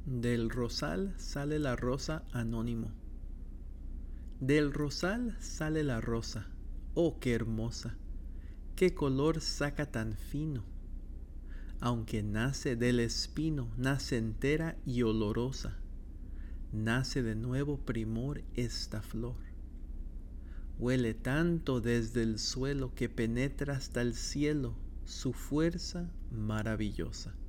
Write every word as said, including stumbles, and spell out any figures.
Del rosal sale la rosa anónimo. Del rosal sale la rosa, oh qué hermosa, qué color saca tan fino. Aunque nace del espino, nace entera y olorosa, nace de nuevo primor esta flor. Huele tanto desde el suelo que penetra hasta el cielo su fuerza maravillosa.